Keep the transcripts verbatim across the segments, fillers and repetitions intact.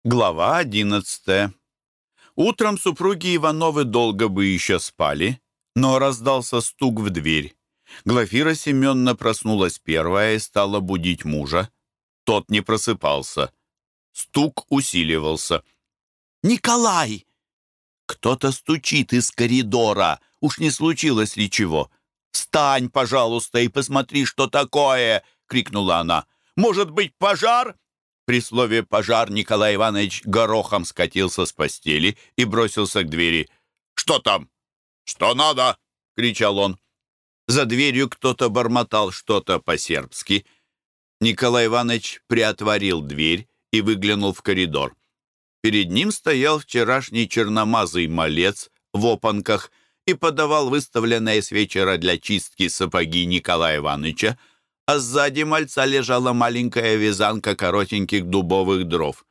Глава одиннадцатая. Утром супруги Ивановы долго бы еще спали, но раздался стук в дверь. Глафира Семеновна проснулась первая и стала будить мужа. Тот не просыпался. Стук усиливался. «Николай!» «Кто-то стучит из коридора. Уж не случилось ли чего?» «Встань, пожалуйста, и посмотри, что такое!» — крикнула она. «Может быть, пожар?» При слове «пожар» Николай Иванович горохом скатился с постели и бросился к двери. «Что там? Что надо?» — кричал он. За дверью кто-то бормотал что-то по-сербски. Николай Иванович приотворил дверь и выглянул в коридор. Перед ним стоял вчерашний черномазый малец в опанках и подавал выставленные с вечера для чистки сапоги Николая Ивановича, а сзади мальца лежала маленькая вязанка коротеньких дубовых дров.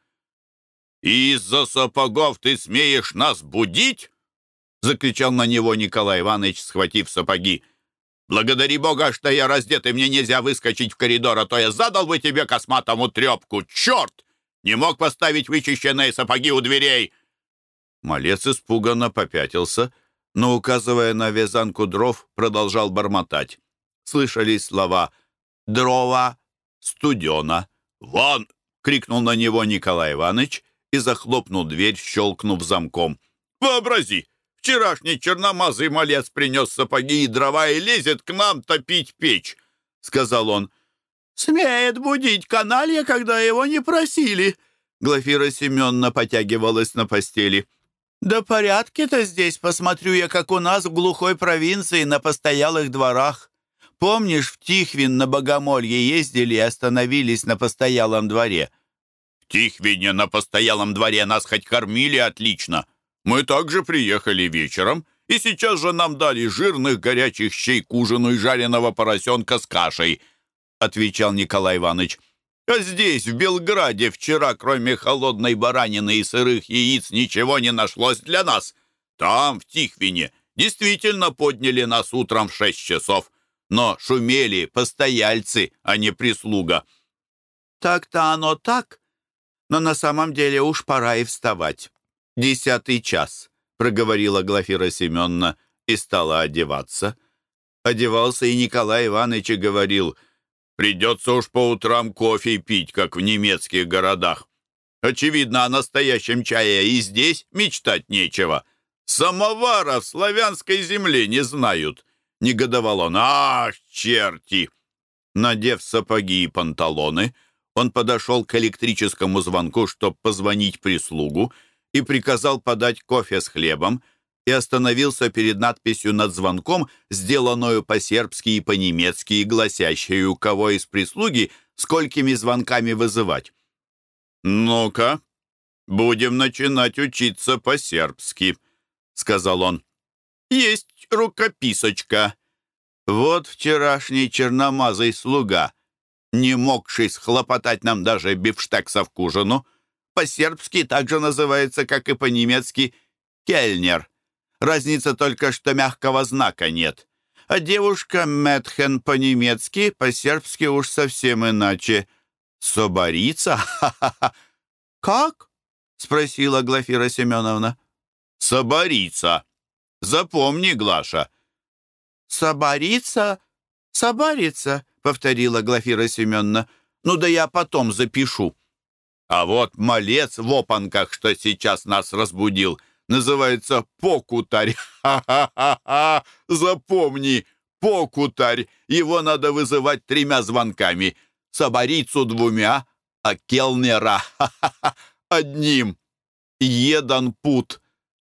«Из-за сапогов ты смеешь нас будить?» — закричал на него Николай Иванович, схватив сапоги. «Благодари Бога, что я раздет, и мне нельзя выскочить в коридор, а то я задал бы тебе косматому трепку. Черт! Не мог поставить вычищенные сапоги у дверей!» Малец испуганно попятился, но, указывая на вязанку дров, продолжал бормотать. Слышались слова «дрова», «студена». «Вон!» — крикнул на него Николай Иванович и захлопнул дверь, щелкнув замком. «Вообрази! Вчерашний черномазый малец принес сапоги и дрова и лезет к нам топить печь!» — сказал он. «Смеет будить каналья, когда его не просили!» Глафира Семеновна потягивалась на постели. «Да порядки-то здесь, посмотрю я, как у нас в глухой провинции на постоялых дворах. Помнишь, в Тихвин на Богомолье ездили и остановились на постоялом дворе?» «В Тихвине на постоялом дворе нас хоть кормили отлично. Мы также приехали вечером, и сейчас же нам дали жирных горячих щей к ужину и жареного поросенка с кашей», — отвечал Николай Иванович. «А здесь, в Белграде, вчера, кроме холодной баранины и сырых яиц, ничего не нашлось для нас. Там, в Тихвине, действительно подняли нас утром в шесть часов, но шумели постояльцы, а не прислуга». «Так-то оно так, но на самом деле уж пора и вставать. Десятый час», — проговорила Глафира Семеновна и стала одеваться. Одевался и Николай Иванович и говорил: «Придется уж по утрам кофе пить, как в немецких городах. Очевидно, о настоящем чае и здесь мечтать нечего. Самовара в славянской земле не знают», — негодовал он. «Ах, черти!» Надев сапоги и панталоны, он подошел к электрическому звонку, чтобы позвонить прислугу, и приказал подать кофе с хлебом, и остановился перед надписью над звонком, сделанную по-сербски и по-немецки, и гласящую, кого из прислуги сколькими звонками вызывать. «Ну-ка, будем начинать учиться по-сербски», — сказал он. «Есть рукописочка. Вот вчерашний черномазый слуга, не могший схлопотать нам даже бифштексов к ужину. По-сербски также называется, как и по-немецки, «кельнер». Разница только, что мягкого знака нет. А девушка Мэтхен по-немецки, по-сербски уж совсем иначе. «Соборица? Ха-ха-ха!» «Как?» — спросила Глафира Семеновна. «Соборица. Запомни, Глаша». «Соборица? Соборица?» — повторила Глафира Семеновна. «Ну да я потом запишу». «А вот малец в опанках, что сейчас нас разбудил, называется покутарь. Ха-ха-ха-ха! Запомни, покутарь. Его надо вызывать тремя звонками. Соборицу двумя, а келнера ха-ха-ха, одним. Едан пут.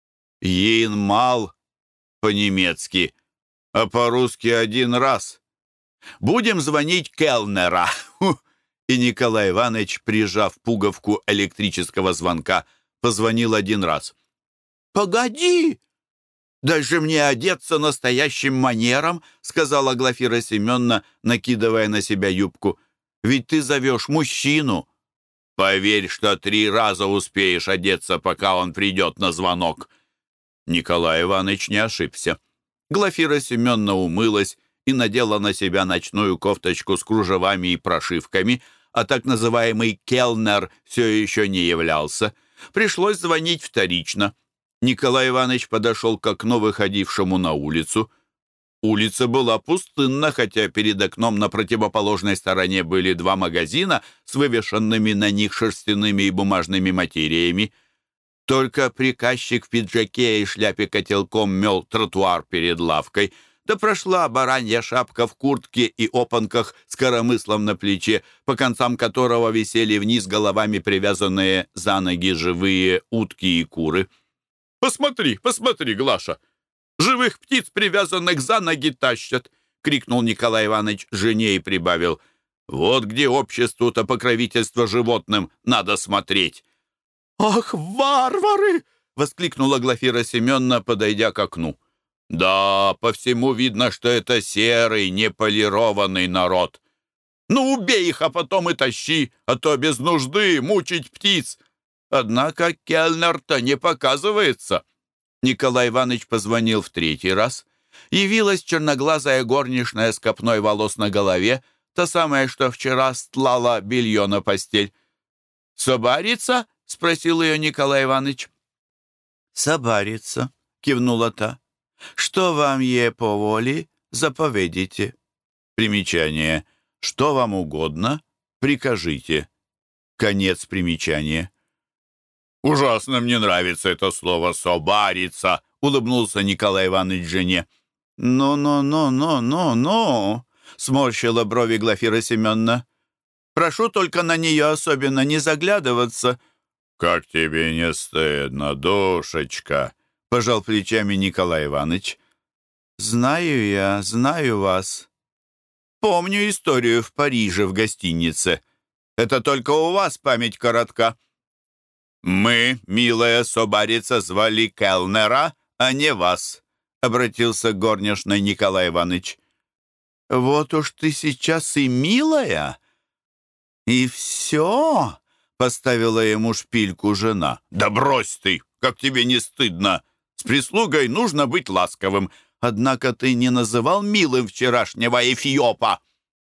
Ейнмал по-немецки, а по-русски один раз. Будем звонить келнера». И Николай Иванович, прижав пуговку электрического звонка, позвонил один раз. «Погоди! Дай же мне одеться настоящим манером», — сказала Глафира Семеновна, накидывая на себя юбку. «Ведь ты зовешь мужчину». «Поверь, что три раза успеешь одеться, пока он придет на звонок». Николай Иванович не ошибся. Глафира Семеновна умылась и надела на себя ночную кофточку с кружевами и прошивками, а так называемый келнер все еще не являлся. Пришлось звонить вторично. Николай Иванович подошел к окну, выходившему на улицу. Улица была пустынна, хотя перед окном на противоположной стороне были два магазина с вывешенными на них шерстяными и бумажными материями. Только приказчик в пиджаке и шляпе котелком мел тротуар перед лавкой, да прошла баранья шапка в куртке и опанках с коромыслом на плече, по концам которого висели вниз головами привязанные за ноги живые утки и куры. «Посмотри, посмотри, Глаша! Живых птиц, привязанных за ноги, тащат!» — крикнул Николай Иванович жене и прибавил. «Вот где обществу-то покровительство животным надо смотреть!» «Ах, варвары!» — воскликнула Глафира Семеновна, подойдя к окну. «Да, по всему видно, что это серый, неполированный народ. Ну, убей их, а потом и тащи, а то без нужды мучить птиц. Однако келнер-то не показывается». Николай Иванович позвонил в третий раз. Явилась черноглазая горничная с копной волос на голове, та самая, что вчера стлала белье на постель. «Собарица?» — спросил ее Николай Иванович. «Собарица», — кивнула та. «Что вам е по воле, заповедите». Примечание. «Что вам угодно, прикажите». Конец примечания. «Ужасно мне нравится это слово «собарица», — улыбнулся Николай Иванович жене. «Ну-ну-ну-ну-ну-ну», — сморщила брови Глафира Семеновна. «Прошу только на нее особенно не заглядываться». «Как тебе не стыдно, душечка?» — пожал плечами Николай Иванович. «Знаю я, знаю вас. Помню историю в Париже в гостинице. Это только у вас память коротка». «Мы, милая собарица, звали келнера, а не вас», — обратился к горничной Николай Иванович. «Вот уж ты сейчас и милая, и все», — поставила ему шпильку жена. «Да брось ты, как тебе не стыдно! С прислугой нужно быть ласковым. Однако ты не называл милым вчерашнего эфиопа».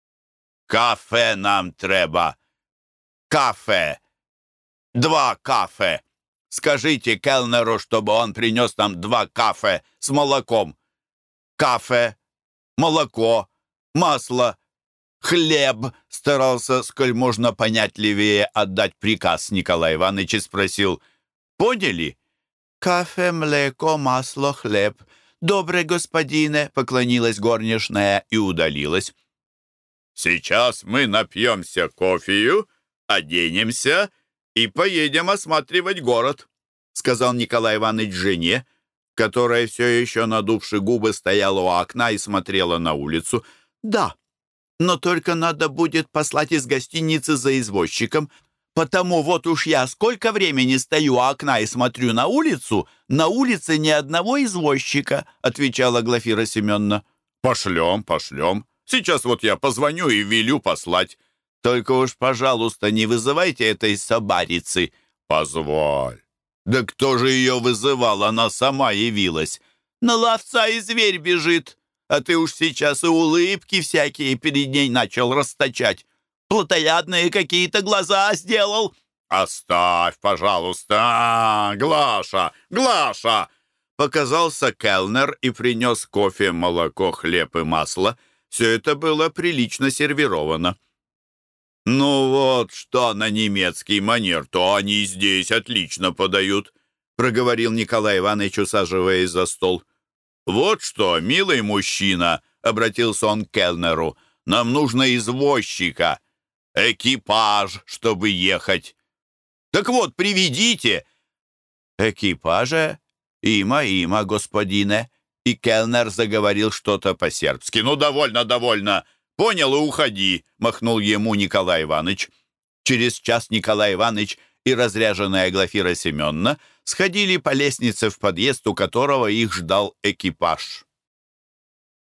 «Кафе нам треба! Кафе! Два кафе! Скажите келнеру, чтобы он принес нам два кафе с молоком. Кафе, молоко, масло, хлеб», — старался, сколь можно понятливее отдать приказ Николай Иванович и спросил. «Поняли?» «Кафе, млеко, масло, хлеб. Добре, господине», — поклонилась горничная и удалилась. «Сейчас мы напьемся кофею, оденемся и поедем осматривать город», — сказал Николай Иванович жене, которая все еще, надувши губы, стояла у окна и смотрела на улицу. «Да, но только надо будет послать из гостиницы за извозчиком, потому вот уж я сколько времени стою у окна и смотрю на улицу, на улице ни одного извозчика», — отвечала Глафира Семеновна. «Пошлем, пошлем. Сейчас вот я позвоню и велю послать. Только уж, пожалуйста, не вызывайте этой собарицы». «Позволь». «Да кто же ее вызывал? Она сама явилась». «На ловца и зверь бежит, а ты уж сейчас и улыбки всякие перед ней начал расточать. Плотоядные какие-то глаза сделал». «Оставь, пожалуйста, а, Глаша, Глаша!» Показался келнер и принес кофе, молоко, хлеб и масло. Все это было прилично сервировано. «Ну вот, что на немецкий манер, то они здесь отлично подают», — проговорил Николай Иванович, усаживаясь за стол. «Вот что, милый мужчина», — обратился он к келнеру, — «нам нужно извозчика, экипаж, чтобы ехать. Так вот, приведите». «Экипаже? Има, има, господине». И келнер заговорил что-то по-сербски. «Ну, довольно, довольно. Понял и уходи», — махнул ему Николай Иванович. Через час Николай Иванович и разряженная Глафира Семеновна сходили по лестнице в подъезд, у которого их ждал экипаж.